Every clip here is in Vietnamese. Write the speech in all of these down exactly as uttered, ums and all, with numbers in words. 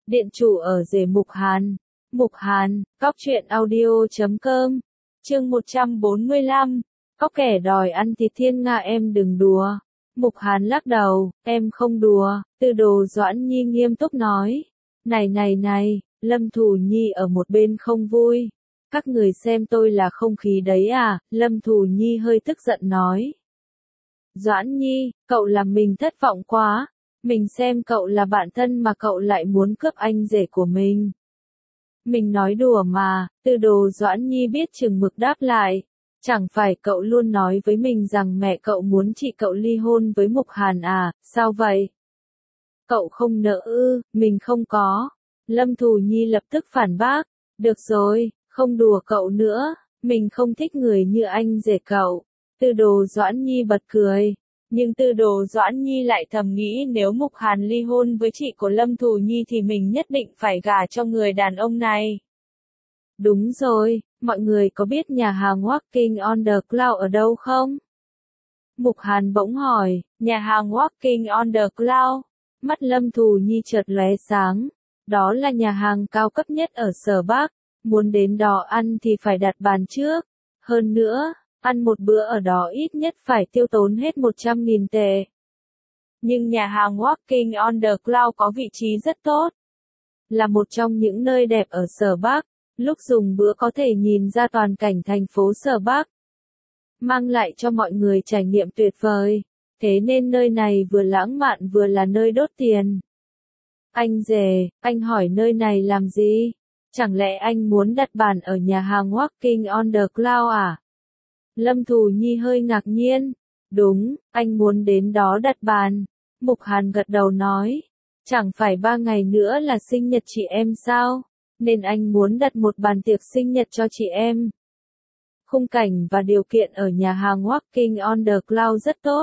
Điện chủ ở rể Mục Hàn. Mục Hàn, cóc truyện audio chấm com. Chương một trăm bốn mươi lăm. Có kẻ đòi ăn thịt Thiên Nga, em đừng đùa. Mục Hàn lắc đầu, em không đùa. Tư Đồ Doãn Nhi nghiêm túc nói. Này này này, Lâm Thù Nhi ở một bên không vui. Các người xem tôi là không khí đấy à? Lâm Thù Nhi hơi tức giận nói. Doãn Nhi, cậu làm mình thất vọng quá. Mình xem cậu là bạn thân mà cậu lại muốn cướp anh rể của mình. Mình nói đùa mà. Tư Đồ Doãn Nhi biết chừng mực đáp lại. Chẳng phải cậu luôn nói với mình rằng mẹ cậu muốn chị cậu ly hôn với Mục Hàn à? Sao vậy? Cậu không nỡ ư? Mình không có. Lâm Thù Nhi lập tức phản bác. Được rồi, không đùa cậu nữa. Mình không thích người như anh rể cậu. Tư Đồ Doãn Nhi bật cười. Nhưng Tư Đồ Doãn Nhi lại thầm nghĩ nếu Mục Hàn ly hôn với chị của Lâm Thù Nhi thì mình nhất định phải gả cho người đàn ông này. Đúng rồi, mọi người có biết nhà hàng Walking on the Cloud ở đâu không? Mục Hàn bỗng hỏi, nhà hàng Walking on the Cloud. Mắt Lâm Thù Nhi chợt lóe sáng. Đó là nhà hàng cao cấp nhất ở Sở Bắc. Muốn đến đó ăn thì phải đặt bàn trước. Hơn nữa, ăn một bữa ở đó ít nhất phải tiêu tốn hết một trăm nghìn tệ. Nhưng nhà hàng Walking on the Cloud có vị trí rất tốt. Là một trong những nơi đẹp ở Sở Bắc. Lúc dùng bữa có thể nhìn ra toàn cảnh thành phố Sở Bắc. Mang lại cho mọi người trải nghiệm tuyệt vời. Thế nên nơi này vừa lãng mạn vừa là nơi đốt tiền. Anh rể, anh hỏi nơi này làm gì? Chẳng lẽ anh muốn đặt bàn ở nhà hàng Walking on the Cloud à? Lâm Thù Nhi hơi ngạc nhiên. Đúng, anh muốn đến đó đặt bàn. Mục Hàn gật đầu nói. Chẳng phải ba ngày nữa là sinh nhật chị em sao? Nên anh muốn đặt một bàn tiệc sinh nhật cho chị em. Khung cảnh và điều kiện ở nhà hàng Walking on the Cloud rất tốt.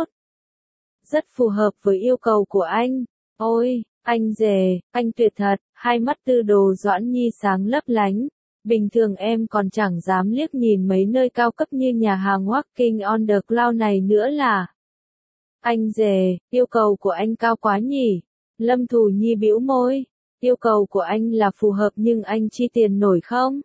Rất phù hợp với yêu cầu của anh. Ôi, anh rể, anh tuyệt thật. Hai mắt Tư Đồ Doãn Nhi sáng lấp lánh. Bình thường em còn chẳng dám liếc nhìn mấy nơi cao cấp như nhà hàng Walking on the Cloud này nữa là. Anh rể, yêu cầu của anh cao quá nhỉ? Lâm Thù Nhi bĩu môi. Yêu cầu của anh là phù hợp nhưng anh chi tiền nổi không?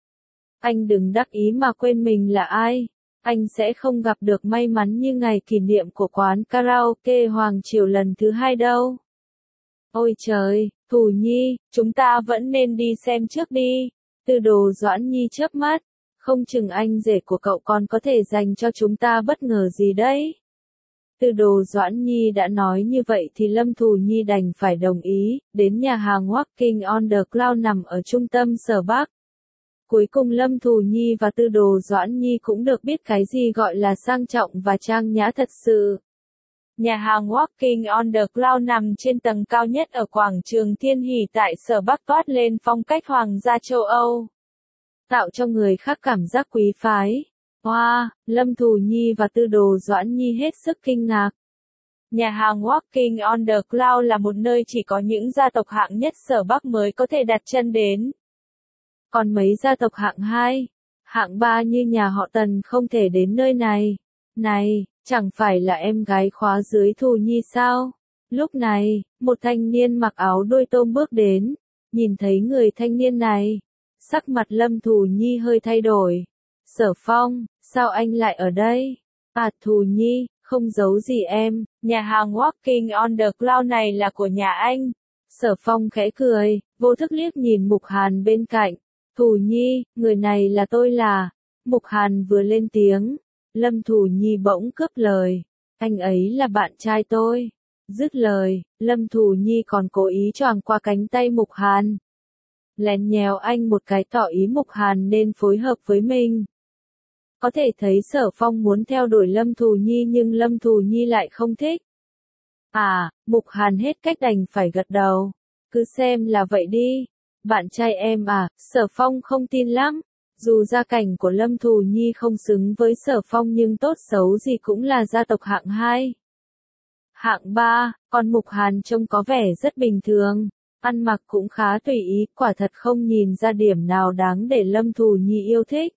Anh đừng đắc ý mà quên mình là ai. Anh sẽ không gặp được may mắn như ngày kỷ niệm của quán karaoke Hoàng Triều lần thứ hai đâu. Ôi trời, Thù Nhi, chúng ta vẫn nên đi xem trước đi. Tư Đồ Doãn Nhi chớp mắt. Không chừng anh rể của cậu còn có thể dành cho chúng ta bất ngờ gì đấy. Tư Đồ Doãn Nhi đã nói như vậy thì Lâm Thù Nhi đành phải đồng ý. Đến nhà hàng Walking on the Cloud nằm ở trung tâm Sở Bắc. Cuối cùng Lâm Thù Nhi và Tư Đồ Doãn Nhi cũng được biết cái gì gọi là sang trọng và trang nhã thật sự. Nhà hàng Walking on the Cloud nằm trên tầng cao nhất ở quảng trường Thiên Hỷ tại Sở Bắc, toát lên phong cách hoàng gia châu Âu. Tạo cho người khác cảm giác quý phái. Wow, Lâm Thù Nhi và Tư Đồ Doãn Nhi hết sức kinh ngạc. Nhà hàng Walking on the Cloud là một nơi chỉ có những gia tộc hạng nhất Sở Bắc mới có thể đặt chân đến. Còn mấy gia tộc hạng hai, hạng ba như nhà họ Tần không thể đến nơi này. Này, chẳng phải là em gái khóa dưới Thù Nhi sao? Lúc này, một thanh niên mặc áo đôi tôm bước đến. Nhìn thấy người thanh niên này, sắc mặt Lâm Thù Nhi hơi thay đổi. Sở Phong, sao anh lại ở đây? À Thù Nhi, không giấu gì em, nhà hàng Walking on the Cloud này là của nhà anh. Sở Phong khẽ cười, vô thức liếc nhìn Mục Hàn bên cạnh. Thù Nhi, người này là tôi là. Mục Hàn vừa lên tiếng. Lâm Thù Nhi bỗng cướp lời. Anh ấy là bạn trai tôi. Dứt lời, Lâm Thù Nhi còn cố ý choàng qua cánh tay Mục Hàn. Lén nhéo anh một cái tỏ ý Mục Hàn nên phối hợp với mình. Có thể thấy Sở Phong muốn theo đuổi Lâm Thù Nhi nhưng Lâm Thù Nhi lại không thích. À, Mục Hàn hết cách đành phải gật đầu. Cứ xem là vậy đi. Bạn trai em à? Sở Phong không tin lắm. Dù gia cảnh của Lâm Thù Nhi không xứng với Sở Phong nhưng tốt xấu gì cũng là gia tộc hạng hai. Hạng ba, còn Mục Hàn trông có vẻ rất bình thường. Ăn mặc cũng khá tùy ý, quả thật không nhìn ra điểm nào đáng để Lâm Thù Nhi yêu thích.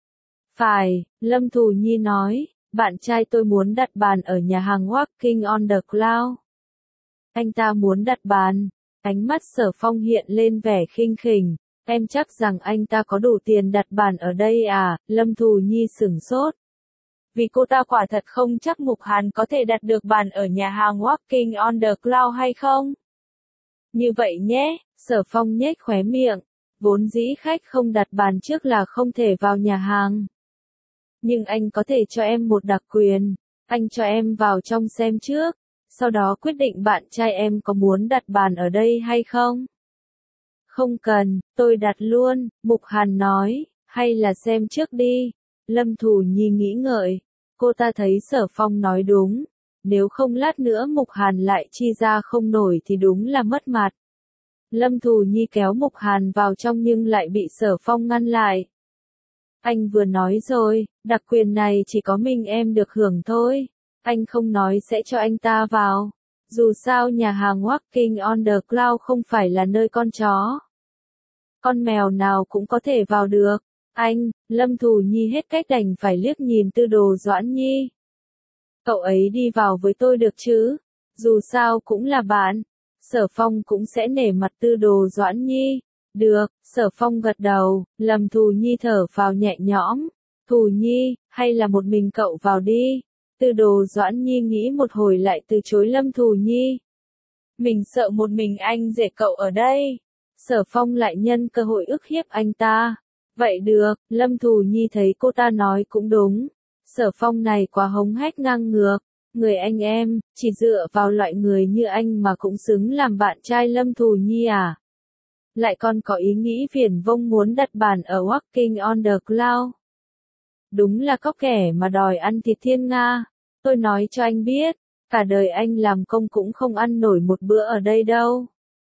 Phải, Lâm Thù Nhi nói, bạn trai tôi muốn đặt bàn ở nhà hàng Walking on the Cloud. Anh ta muốn đặt bàn. Ánh mắt Sở Phong hiện lên vẻ khinh khỉnh. Em chắc rằng anh ta có đủ tiền đặt bàn ở đây à? Lâm Thù Nhi sửng sốt. Vì cô ta quả thật không chắc Mục Hàn có thể đặt được bàn ở nhà hàng Walking on the Cloud hay không? Như vậy nhé, Sở Phong nhếch khóe miệng. Vốn dĩ khách không đặt bàn trước là không thể vào nhà hàng. Nhưng anh có thể cho em một đặc quyền. Anh cho em vào trong xem trước. Sau đó quyết định bạn trai em có muốn đặt bàn ở đây hay không? Không cần, tôi đặt luôn, Mục Hàn nói, hay là xem trước đi. Lâm Thù Nhi nghĩ ngợi, cô ta thấy Sở Phong nói đúng, nếu không lát nữa Mục Hàn lại chi ra không nổi thì đúng là mất mặt. Lâm Thù Nhi kéo Mục Hàn vào trong nhưng lại bị Sở Phong ngăn lại. Anh vừa nói rồi, đặc quyền này chỉ có mình em được hưởng thôi. Anh không nói sẽ cho anh ta vào. Dù sao nhà hàng Walking on the Cloud không phải là nơi con chó. Con mèo nào cũng có thể vào được. Anh, Lâm Thù Nhi hết cách đành phải liếc nhìn Tư Đồ Doãn Nhi. Cậu ấy đi vào với tôi được chứ? Dù sao cũng là bạn. Sở Phong cũng sẽ nể mặt Tư Đồ Doãn Nhi. Được, Sở Phong gật đầu, Lâm Thù Nhi thở phào nhẹ nhõm. Thù Nhi, hay là một mình cậu vào đi. Tư Đồ Doãn Nhi nghĩ một hồi lại từ chối Lâm Thù Nhi. Mình sợ một mình anh rể cậu ở đây. Sở Phong lại nhân cơ hội ức hiếp anh ta. Vậy được, Lâm Thù Nhi thấy cô ta nói cũng đúng. Sở Phong này quá hống hách ngang ngược. Người anh em, chỉ dựa vào loại người như anh mà cũng xứng làm bạn trai Lâm Thù Nhi à? Lại còn có ý nghĩ viển vông muốn đặt bàn ở Walking on the Cloud. Đúng là cóc kẻ mà đòi ăn thịt thiên nga. Tôi nói cho anh biết, cả đời anh làm công cũng không ăn nổi một bữa ở đây đâu.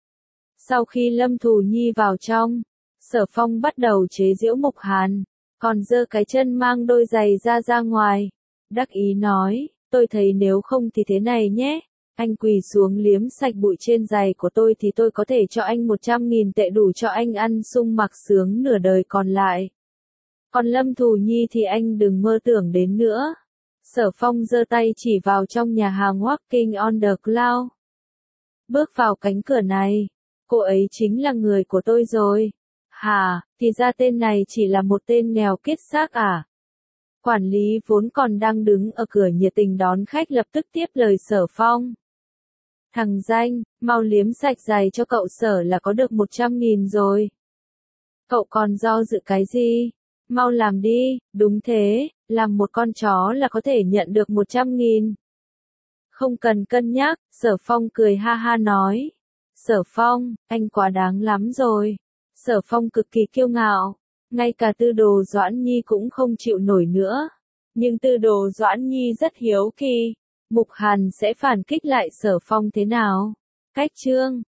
Sau khi Lâm Thù Nhi vào trong, Sở Phong bắt đầu chế giễu Mục Hàn, còn giơ cái chân mang đôi giày ra ra ngoài. Đắc ý nói, tôi thấy nếu không thì thế này nhé. Anh quỳ xuống liếm sạch bụi trên giày của tôi thì tôi có thể cho anh một trăm nghìn tệ đủ cho anh ăn sung mặc sướng nửa đời còn lại. Còn Lâm Thù Nhi thì anh đừng mơ tưởng đến nữa. Sở Phong giơ tay chỉ vào trong nhà hàng Walking on the Cloud. Bước vào cánh cửa này, cô ấy chính là người của tôi rồi. Hả, thì ra tên này chỉ là một tên nghèo kiết xác à? Quản lý vốn còn đang đứng ở cửa nhiệt tình đón khách lập tức tiếp lời Sở Phong. Thằng danh, mau liếm sạch giày cho cậu Sở là có được một trăm nghìn rồi. Cậu còn do dự cái gì? Mau làm đi, đúng thế, làm một con chó là có thể nhận được một trăm nghìn. Không cần cân nhắc, Sở Phong cười ha ha nói. Sở Phong, anh quá đáng lắm rồi. Sở Phong cực kỳ kiêu ngạo, ngay cả Tư Đồ Doãn Nhi cũng không chịu nổi nữa. Nhưng Tư Đồ Doãn Nhi rất hiếu kỳ, Mục Hàn sẽ phản kích lại Sở Phong thế nào? Cách chương